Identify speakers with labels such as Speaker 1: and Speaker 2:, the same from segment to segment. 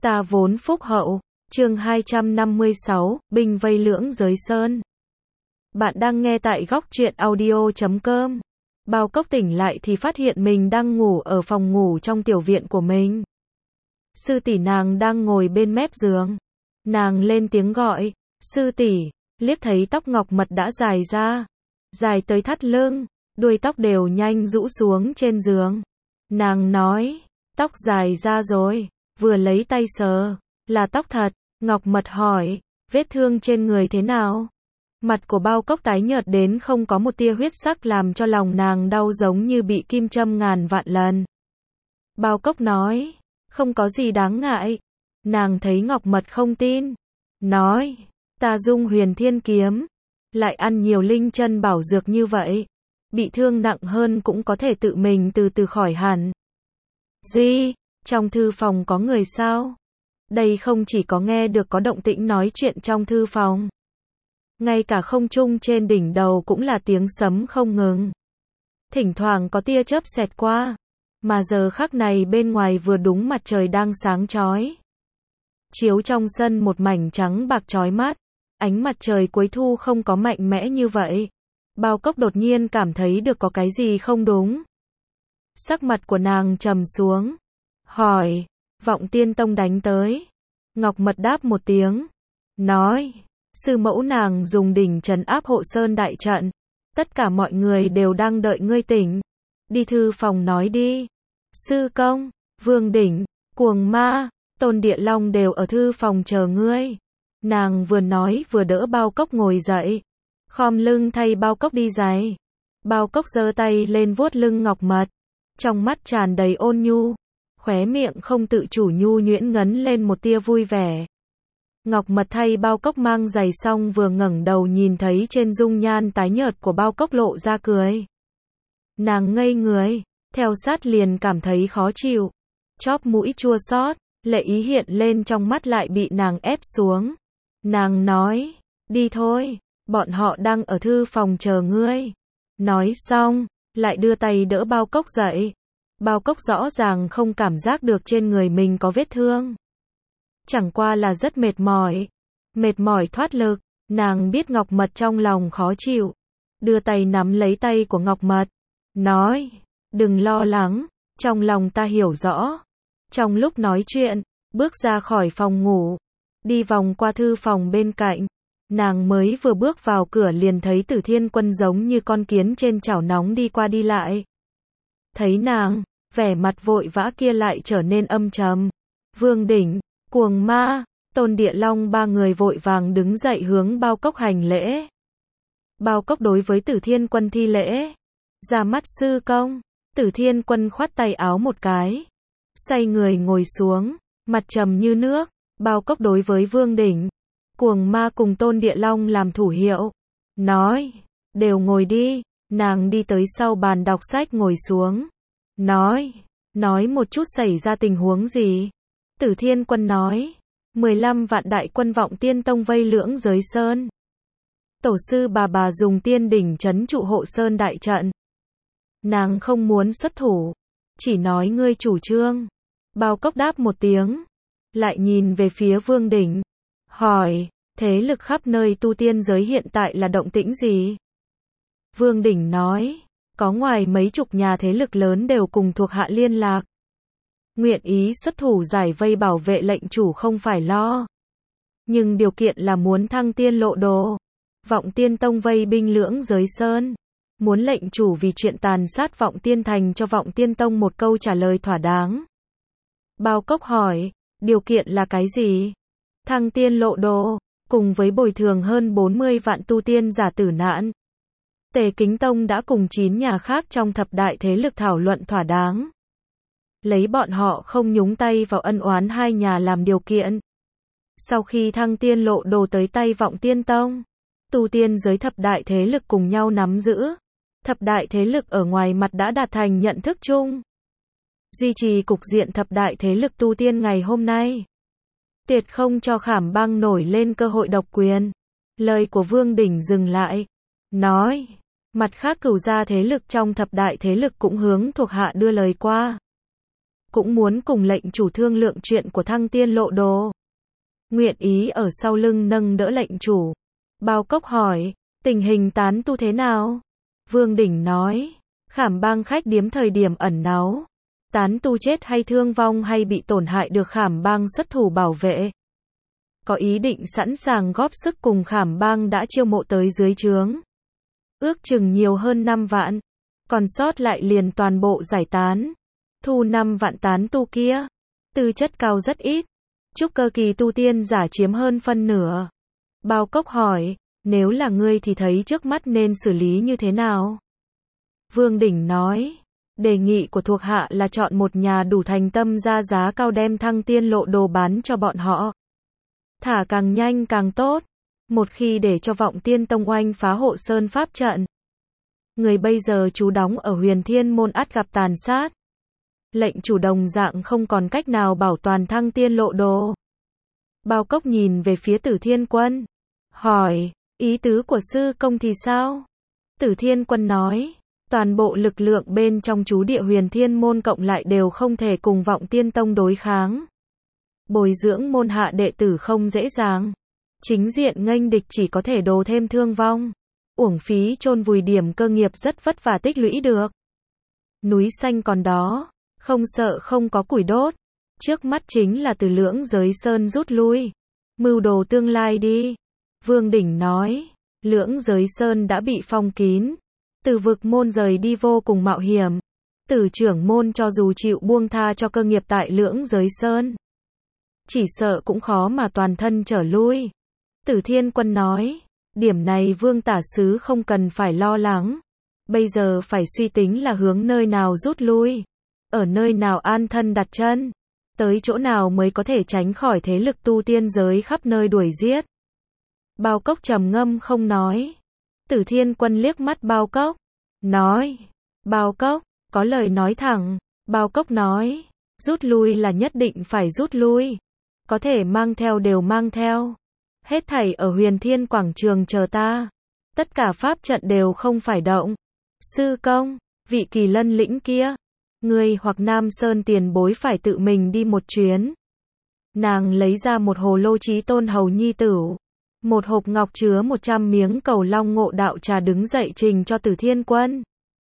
Speaker 1: Ta vốn phúc hậu. Chương 256, binh vây Lưỡng Giới Sơn. Bạn đang nghe tại góc truyện audio.com. Bao Cốc tỉnh lại thì phát hiện mình đang ngủ ở phòng ngủ trong tiểu viện của mình. Sư tỷ nàng đang ngồi bên mép giường. Nàng lên tiếng gọi, sư tỷ, liếc thấy tóc Ngọc Mật đã dài ra, dài tới thắt lưng, đuôi tóc đều nhanh rũ xuống trên giường. Nàng nói, tóc dài ra rồi, vừa lấy tay sờ, là tóc thật. Ngọc Mật hỏi, vết thương trên người thế nào? Mặt của Bao Cốc tái nhợt đến không có một tia huyết sắc làm cho lòng nàng đau giống như bị kim châm ngàn vạn lần. Bao Cốc nói, không có gì đáng ngại. Nàng thấy Ngọc Mật không tin. Nói, ta dung huyền thiên kiếm, lại ăn nhiều linh chân bảo dược như vậy. Bị thương nặng hơn cũng có thể tự mình từ từ khỏi hẳn. Gì? Trong thư phòng có người sao? Đây không chỉ có nghe được có động tĩnh nói chuyện trong thư phòng. Ngay cả không trung trên đỉnh đầu cũng là tiếng sấm không ngừng. Thỉnh thoảng có tia chớp xẹt qua. Mà giờ khắc này bên ngoài vừa đúng mặt trời đang sáng chói. Chiếu trong sân một mảnh trắng bạc chói mắt. Ánh mặt trời cuối thu không có mạnh mẽ như vậy. Bao Cốc đột nhiên cảm thấy được có cái gì không đúng. Sắc mặt của nàng trầm xuống. Hỏi, Vọng Tiên Tông đánh tới. Ngọc Mật đáp một tiếng. Nói, sư mẫu nàng dùng đỉnh trấn áp Hộ Sơn đại trận. Tất cả mọi người đều đang đợi ngươi tỉnh. Đi thư phòng nói đi. Sư công, Vương Đỉnh, Cuồng Ma, Tôn Địa Long đều ở thư phòng chờ ngươi. Nàng vừa nói vừa đỡ Bao Cốc ngồi dậy. Khom lưng thay Bao Cốc đi giày. Bao Cốc giơ tay lên vuốt lưng Ngọc Mật. Trong mắt tràn đầy ôn nhu. Khóe miệng không tự chủ nhu nhuyễn ngấn lên một tia vui vẻ. Ngọc Mật thay Bao Cốc mang giày xong vừa ngẩng đầu nhìn thấy trên dung nhan tái nhợt của Bao Cốc lộ ra cười. Nàng ngây người, theo sát liền cảm thấy khó chịu. Chóp mũi chua xót, lệ ý hiện lên trong mắt lại bị nàng ép xuống. Nàng nói, đi thôi, bọn họ đang ở thư phòng chờ ngươi. Nói xong, lại đưa tay đỡ Bao Cốc dậy. Bao Cốc rõ ràng không cảm giác được trên người mình có vết thương. Chẳng qua là rất mệt mỏi thoát lực. Nàng biết Ngọc Mật trong lòng khó chịu. Đưa tay nắm lấy tay của Ngọc Mật. Nói, đừng lo lắng, trong lòng ta hiểu rõ. Trong lúc nói chuyện, bước ra khỏi phòng ngủ. Đi vòng qua thư phòng bên cạnh. Nàng mới vừa bước vào cửa liền thấy Tử Thiên Quân giống như con kiến trên chảo nóng đi qua đi lại. Thấy nàng, vẻ mặt vội vã kia lại trở nên âm trầm. Vương Đỉnh, Cuồng Ma, Tôn Địa Long ba người vội vàng đứng dậy hướng Bao Cốc hành lễ. Bao Cốc đối với Tử Thiên Quân thi lễ. Ra mắt sư công. Tử Thiên Quân khoát tay áo một cái. Xoay người ngồi xuống, mặt trầm như nước. Bao Cốc đối với Vương Đỉnh, Cuồng Ma cùng Tôn Địa Long làm thủ hiệu. Nói, đều ngồi đi. Nàng đi tới sau bàn đọc sách ngồi xuống. Nói một chút xảy ra tình huống gì? Tử Thiên Quân nói, 15 vạn đại quân Vọng Tiên Tông vây Lưỡng Giới Sơn. Tổ sư bà dùng tiên đỉnh trấn trụ Hộ Sơn đại trận. Nàng không muốn xuất thủ, chỉ nói ngươi chủ trương. Bao Cốc đáp một tiếng, lại nhìn về phía Vương Đỉnh, hỏi, thế lực khắp nơi tu tiên giới hiện tại là động tĩnh gì? Vương Đỉnh nói, có ngoài mấy chục nhà thế lực lớn đều cùng thuộc hạ liên lạc. Nguyện ý xuất thủ giải vây bảo vệ lệnh chủ không phải lo. Nhưng điều kiện là muốn thăng tiên lộ đồ. Vọng Tiên Tông vây binh Lưỡng Giới Sơn. Muốn lệnh chủ vì chuyện tàn sát Vọng Tiên Thành cho Vọng Tiên Tông một câu trả lời thỏa đáng. Bao Cốc hỏi, điều kiện là cái gì? Thăng tiên lộ đồ, cùng với bồi thường hơn 40 vạn tu tiên giả tử nạn. Tề Kính Tông đã cùng 9 nhà khác trong thập đại thế lực thảo luận thỏa đáng. Lấy bọn họ không nhúng tay vào ân oán hai nhà làm điều kiện. Sau khi thăng tiên lộ đồ tới tay Vọng Tiên Tông, tu tiên giới thập đại thế lực cùng nhau nắm giữ. Thập đại thế lực ở ngoài mặt đã đạt thành nhận thức chung. Duy trì cục diện thập đại thế lực tu tiên ngày hôm nay. Tuyệt không cho Khảm Bang nổi lên cơ hội độc quyền. Lời của Vương Đỉnh dừng lại. Nói, mặt khác cửu gia thế lực trong thập đại thế lực cũng hướng thuộc hạ đưa lời qua. cũng muốn cùng lệnh chủ thương lượng chuyện của Thăng Tiên Lộ Đồ. Nguyện ý ở sau lưng nâng đỡ lệnh chủ. Bao Cốc hỏi, tình hình tán tu thế nào? Vương Đỉnh nói, Khảm Bang khách điếm thời điểm ẩn náu. Tán tu chết hay thương vong hay bị tổn hại được Khảm Bang xuất thủ bảo vệ. Có ý định sẵn sàng góp sức cùng Khảm Bang đã chiêu mộ tới dưới trướng. Ước chừng nhiều hơn 5 vạn. Còn sót lại liền toàn bộ giải tán. Thu 5 vạn tán tu kia. Tư chất cao rất ít. Trúc cơ kỳ tu tiên giả chiếm hơn phân nửa. Bao Cốc hỏi, nếu là ngươi thì thấy trước mắt nên xử lý như thế nào? Vương Đỉnh nói, đề nghị của thuộc hạ là chọn một nhà đủ thành tâm ra giá cao đem Thăng Tiên Lộ Đồ bán cho bọn họ. Thả càng nhanh càng tốt. Một khi để cho Vọng Tiên Tông oanh phá Hộ Sơn pháp trận. Người bây giờ trú đóng ở Huyền Thiên Môn ắt gặp tàn sát. Lệnh chủ đồng dạng không còn cách nào bảo toàn Thăng Tiên Lộ Đồ. Bao Cốc nhìn về phía Tử Thiên Quân. Hỏi, ý tứ của sư công thì sao? Tử Thiên Quân nói, toàn bộ lực lượng bên trong trú địa Huyền Thiên Môn cộng lại đều không thể cùng Vọng Tiên Tông đối kháng. Bồi dưỡng môn hạ đệ tử không dễ dàng. Chính diện nghênh địch chỉ có thể đồ thêm thương vong. Uổng phí chôn vùi điểm cơ nghiệp rất vất vả tích lũy được. Núi xanh còn đó, không sợ không có củi đốt. Trước mắt chính là từ Lưỡng Giới Sơn rút lui. Mưu đồ tương lai đi. Vương Đỉnh nói, Lưỡng Giới Sơn đã bị phong kín. Từ vực môn rời đi vô cùng mạo hiểm. Tử trưởng môn cho dù chịu buông tha cho cơ nghiệp tại Lưỡng Giới Sơn, chỉ sợ cũng khó mà toàn thân trở lui. Tử Thiên Quân nói, điểm này Vương Tả Sứ không cần phải lo lắng. Bây giờ phải suy tính là hướng nơi nào rút lui. Ở nơi nào an thân đặt chân. Tới chỗ nào mới có thể tránh khỏi thế lực tu tiên giới khắp nơi đuổi giết. Bao Cốc trầm ngâm không nói. Tử Thiên Quân liếc mắt Bao Cốc. Nói, Bao Cốc, có lời nói thẳng. Bao Cốc nói, rút lui là nhất định phải rút lui. Có thể mang theo đều mang theo. Hết thảy ở Huyền Thiên Quảng Trường chờ ta. Tất cả pháp trận đều không phải động. Sư công, vị Kỳ Lân lĩnh kia. Ngươi hoặc Nam Sơn tiền bối phải tự mình đi một chuyến. Nàng lấy ra một hồ lô Chí Tôn hầu nhi tửu. Một hộp ngọc chứa 100 miếng cầu long ngộ đạo trà đứng dậy trình cho Tử Thiên Quân.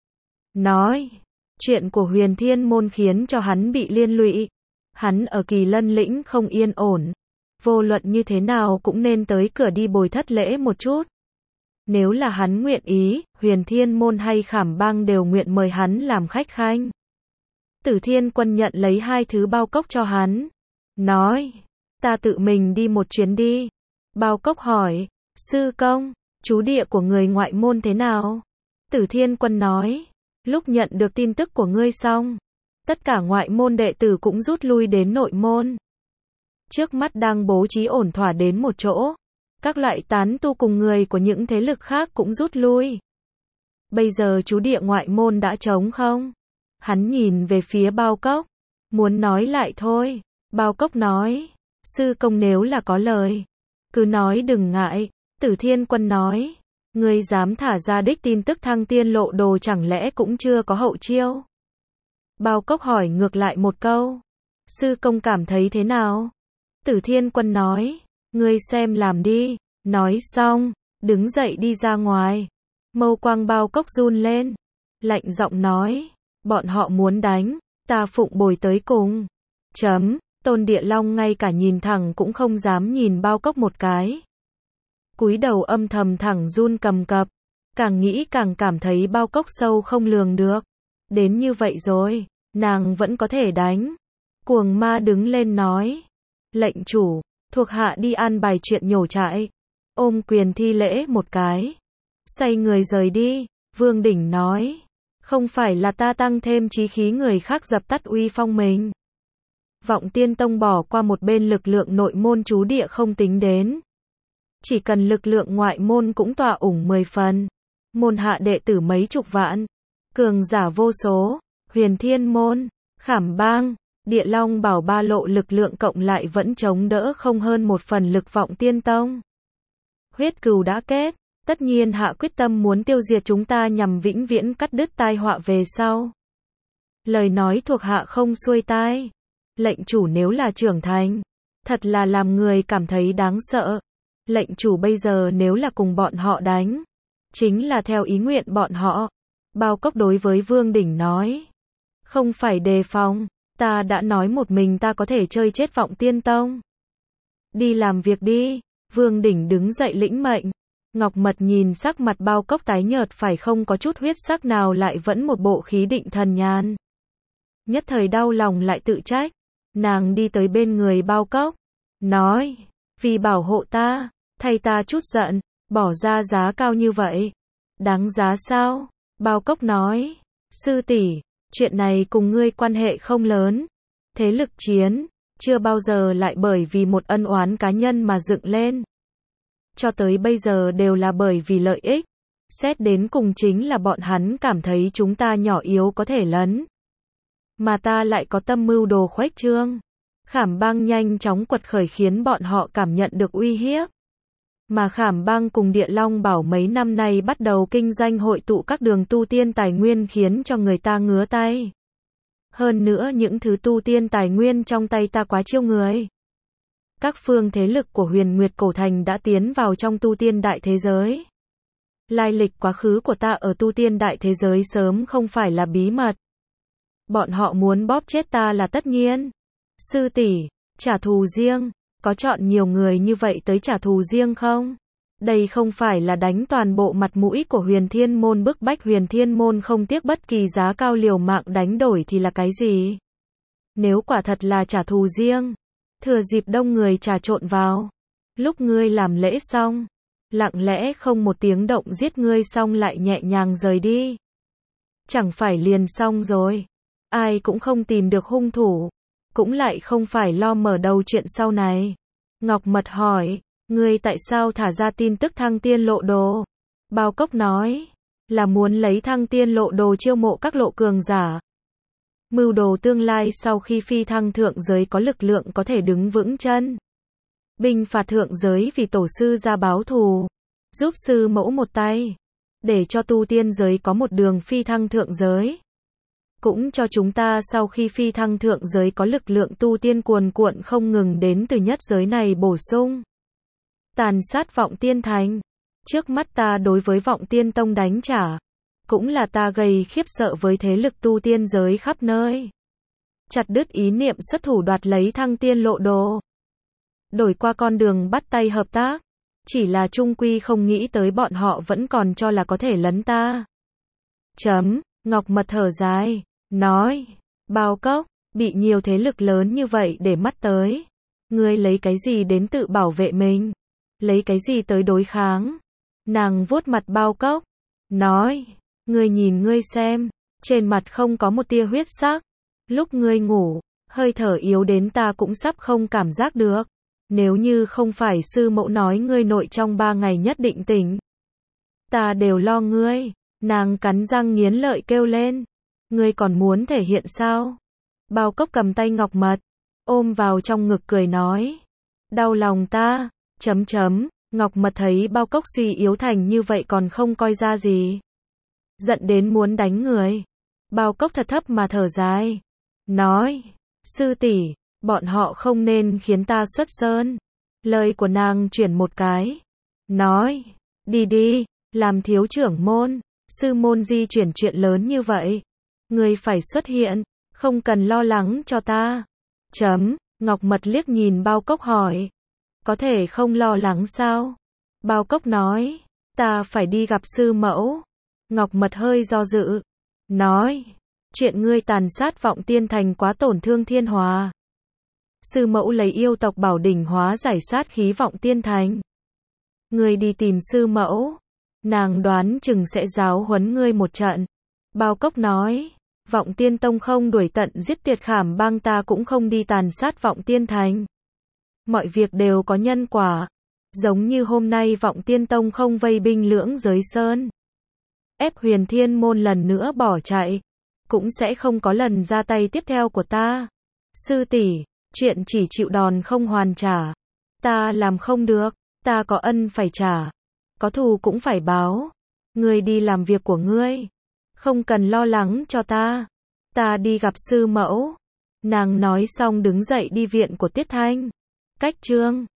Speaker 1: Nói, chuyện của Huyền Thiên Môn khiến cho hắn bị liên lụy. Hắn ở Kỳ Lân lĩnh không yên ổn. Vô luận như thế nào cũng nên tới cửa đi bồi thất lễ một chút. Nếu là hắn nguyện ý, Huyền Thiên Môn hay Khảm Bang đều nguyện mời hắn làm khách khanh. Tử Thiên Quân nhận lấy 2 thứ Bao Cốc cho hắn. Nói, ta tự mình đi một chuyến đi. Bao Cốc hỏi, sư công, trú địa của người ngoại môn thế nào? Tử Thiên Quân nói, lúc nhận được tin tức của ngươi xong, tất cả ngoại môn đệ tử cũng rút lui đến nội môn. Trước mắt đang bố trí ổn thỏa đến một chỗ. Các loại tán tu cùng người của những thế lực khác cũng rút lui. Bây giờ trú địa ngoại môn đã trống không? Hắn nhìn về phía Bao Cốc. Muốn nói lại thôi. Bao Cốc nói. Sư công nếu là có lời. Cứ nói đừng ngại. Tử Thiên Quân nói. Ngươi dám thả ra đích tin tức Thăng Tiên Lộ Đồ chẳng lẽ cũng chưa có hậu chiêu? Bao Cốc hỏi ngược lại một câu. Sư công cảm thấy thế nào? Tử Thiên Quân nói. Ngươi xem làm đi. Nói xong, đứng dậy đi ra ngoài. Mâu quang Bao Cốc run lên. Lạnh giọng nói. Bọn họ muốn đánh. Ta phụng bồi tới cùng. Tôn Địa Long ngay cả nhìn thẳng cũng không dám nhìn Bao Cốc một cái. Cúi đầu âm thầm thẳng run cầm cập. Càng nghĩ càng cảm thấy Bao Cốc sâu không lường được. Đến như vậy rồi, nàng vẫn có thể đánh. Cuồng Ma đứng lên nói. Lệnh chủ, thuộc hạ đi an bài chuyện nhổ trại. Ôm quyền thi lễ một cái. Xoay người rời đi. Vương Đỉnh nói. Không phải là ta tăng thêm chí khí người khác dập tắt uy phong mình. Vọng Tiên Tông bỏ qua một bên lực lượng nội môn trú địa không tính đến. Chỉ cần lực lượng ngoại môn cũng tọa ủng 10 phần. Môn hạ đệ tử mấy chục vạn. Cường giả vô số. Huyền Thiên Môn, Khảm Bang, Địa Long Bảo ba lộ lực lượng cộng lại vẫn chống đỡ không hơn 1 phần lực Vọng Tiên Tông. Huyết cừu đã kết. Tất nhiên hạ quyết tâm muốn tiêu diệt chúng ta nhằm vĩnh viễn cắt đứt tai họa về sau. Lời nói thuộc hạ không xuôi tai. Lệnh chủ nếu là trưởng thành, thật là làm người cảm thấy đáng sợ. Lệnh chủ bây giờ nếu là cùng bọn họ đánh, chính là theo ý nguyện bọn họ. Bao Cốc đối với Vương Đỉnh nói. Không phải đề phòng, ta đã nói một mình ta có thể chơi chết Vọng Tiên Tông. Đi làm việc đi. Vương Đỉnh đứng dậy lĩnh mệnh. Ngọc Mật nhìn sắc mặt Bao Cốc tái nhợt phải không có chút huyết sắc nào lại vẫn một bộ khí định thần nhàn. Nhất thời đau lòng lại tự trách. Nàng đi tới bên người Bao Cốc. Nói, vì bảo hộ ta, thay ta chút giận, bỏ ra giá cao như vậy. Đáng giá sao? Bao Cốc nói, sư tỷ, chuyện này cùng ngươi quan hệ không lớn. Thế lực chiến, chưa bao giờ lại bởi vì một ân oán cá nhân mà dựng lên. Cho tới bây giờ đều là bởi vì lợi ích. Xét đến cùng chính là bọn hắn cảm thấy chúng ta nhỏ yếu có thể lấn. Mà ta lại có tâm mưu đồ khuếch trương. Khảm Bang nhanh chóng quật khởi khiến bọn họ cảm nhận được uy hiếp. Mà Khảm Bang cùng Địa Long Bảo mấy năm nay bắt đầu kinh doanh hội tụ các đường tu tiên tài nguyên khiến cho người ta ngứa tay. Hơn nữa những thứ tu tiên tài nguyên trong tay ta quá chiêu người. Các phương thế lực của Huyền Nguyệt Cổ Thành đã tiến vào trong tu tiên đại thế giới. Lai lịch quá khứ của ta ở tu tiên đại thế giới sớm không phải là bí mật. Bọn họ muốn bóp chết ta là tất nhiên. Sư tỷ, trả thù riêng, có chọn nhiều người như vậy tới trả thù riêng không? Đây không phải là đánh toàn bộ mặt mũi của Huyền Thiên Môn, bức bách Huyền Thiên Môn không tiếc bất kỳ giá cao liều mạng đánh đổi thì là cái gì? Nếu quả thật là trả thù riêng, thừa dịp đông người trà trộn vào, lúc ngươi làm lễ xong, lặng lẽ không một tiếng động giết ngươi xong lại nhẹ nhàng rời đi. Chẳng phải liền xong rồi, ai cũng không tìm được hung thủ, cũng lại không phải lo mở đầu chuyện sau này. Ngọc Mật hỏi, ngươi tại sao thả ra tin tức Thăng Tiên Lộ Đồ? Bao Cốc nói, là muốn lấy Thăng Tiên Lộ Đồ chiêu mộ các lộ cường giả. Mưu đồ tương lai sau khi phi thăng thượng giới có lực lượng có thể đứng vững chân. Binh phạt thượng giới vì tổ sư ra báo thù, giúp sư mẫu một tay, để cho tu tiên giới có một đường phi thăng thượng giới. Cũng cho chúng ta sau khi phi thăng thượng giới có lực lượng tu tiên cuồn cuộn không ngừng đến từ nhất giới này bổ sung. Tàn sát Vọng Tiên Thành. Trước mắt ta đối với Vọng Tiên Tông đánh trả. Cũng là ta gây khiếp sợ với thế lực tu tiên giới khắp nơi. Chặt đứt ý niệm xuất thủ đoạt lấy Thăng Tiên Lộ Đồ. Đổi qua con đường bắt tay hợp tác. Chỉ là chung quy không nghĩ tới bọn họ vẫn còn cho là có thể lấn ta. Ngọc Mật thở dài, nói, Bao Cốc, bị nhiều thế lực lớn như vậy để mắt tới. Ngươi lấy cái gì đến tự bảo vệ mình? Lấy cái gì tới đối kháng? Nàng vuốt mặt Bao Cốc, nói, ngươi nhìn ngươi xem, trên mặt không có một tia huyết sắc. Lúc ngươi ngủ, hơi thở yếu đến ta cũng sắp không cảm giác được. Nếu như không phải sư mẫu nói ngươi nội trong 3 ngày nhất định tỉnh, ta đều lo ngươi. Nàng cắn răng nghiến lợi kêu lên, ngươi còn muốn thể hiện sao? Bao Cốc cầm tay Ngọc Mật, ôm vào trong ngực cười nói, đau lòng ta. Ngọc Mật thấy Bao Cốc suy yếu thành như vậy còn không coi ra gì, giận đến muốn đánh người. Bao Cốc thật thấp mà thở dài, nói, sư tỷ, bọn họ không nên khiến ta xuất sơn. Lời của nàng chuyển một cái, nói, đi đi, làm thiếu trưởng môn, sư môn di chuyển chuyện lớn như vậy, ngươi phải xuất hiện, không cần lo lắng cho ta. Ngọc Mật liếc nhìn Bao Cốc hỏi, có thể không lo lắng sao? Bao Cốc nói, ta phải đi gặp sư mẫu. Ngọc Mật hơi do dự, nói, chuyện ngươi tàn sát Vọng Tiên Thành quá tổn thương Thiên Hòa. Sư mẫu lấy yêu tộc Bảo Đỉnh hóa giải sát khí Vọng Tiên Thành. Ngươi đi tìm sư mẫu, nàng đoán chừng sẽ giáo huấn ngươi một trận. Bao Cốc nói, Vọng Tiên Tông không đuổi tận giết tuyệt Khảm Bang ta cũng không đi tàn sát Vọng Tiên Thành. Mọi việc đều có nhân quả. Giống như hôm nay Vọng Tiên Tông không vây binh Lưỡng Giới Sơn, ép Huyền Thiên Môn lần nữa bỏ chạy, cũng sẽ không có lần ra tay tiếp theo của ta. Sư tỷ, chuyện chỉ chịu đòn không hoàn trả, ta làm không được, ta có ân phải trả, có thù cũng phải báo. Ngươi đi làm việc của ngươi, không cần lo lắng cho ta. Ta đi gặp sư mẫu. Nàng nói xong đứng dậy đi viện của Tiết Thanh. Cách chương